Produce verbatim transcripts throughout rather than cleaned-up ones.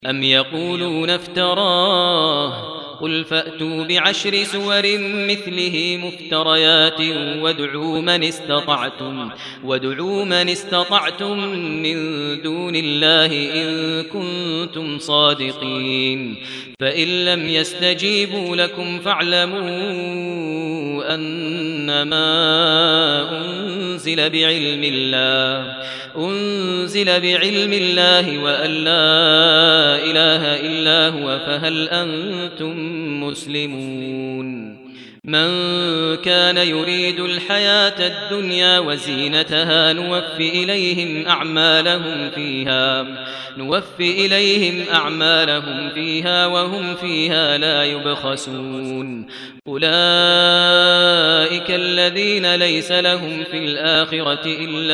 أم يقولون افتراه قل فأتوا بعشر سور مثله مفتريات وادعوا من استطعتم وادعوا من استطعتم من دون الله إن كنتم صادقين فإن لم يستجيبوا لكم فاعلموا أنما أنزل بعلم الله أنزل بعلم الله وأن لا إله إلا هو فهل أنتم مسلمون من كان يريد الحياة الدنيا وزينتها نوفي إليهم أعمالهم فيها نوفي إليهم أعمالهم فيها وهم فيها لا يبخسون أولئك الذين ليس لهم في الآخرة إلا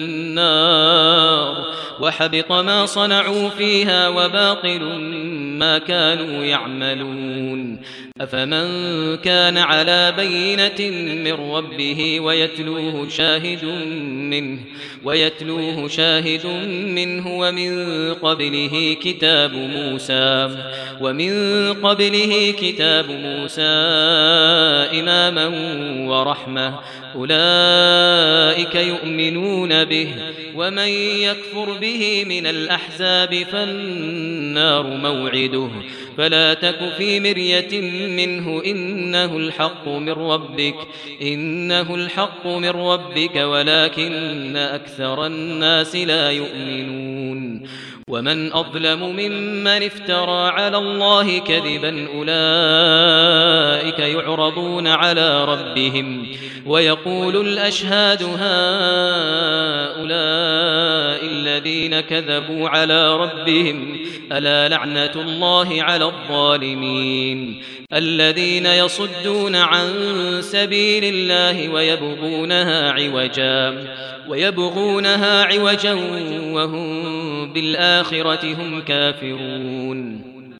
النار وحبط ما صنعوا فيها وباطل ما كانوا يعملون أفمن كان على بينة من ربه ويتلوه شاهد منه ويتلوه شاهد منه ومن قبله كتاب موسى ومن قبله كتاب موسى إماما ورحمة أولئك يؤمنون به ومن يكفر به من الأحزاب فالنار موعده فلا تك في مرية منه إنه الحق من ربك إنه الحق من ربك ولكن أكثر الناس لا يؤمنون ومن أظلم ممن افترى على الله كذبا أولئك يعرضون على ربهم ويقول الأشهاد هؤلاء الذين كذبوا على ربهم ألا لعنة الله على الظالمين الذين يصدون عن سبيل الله ويبغونها عوجا ويبغونها عوجا وهم بالآخرة هم كافرون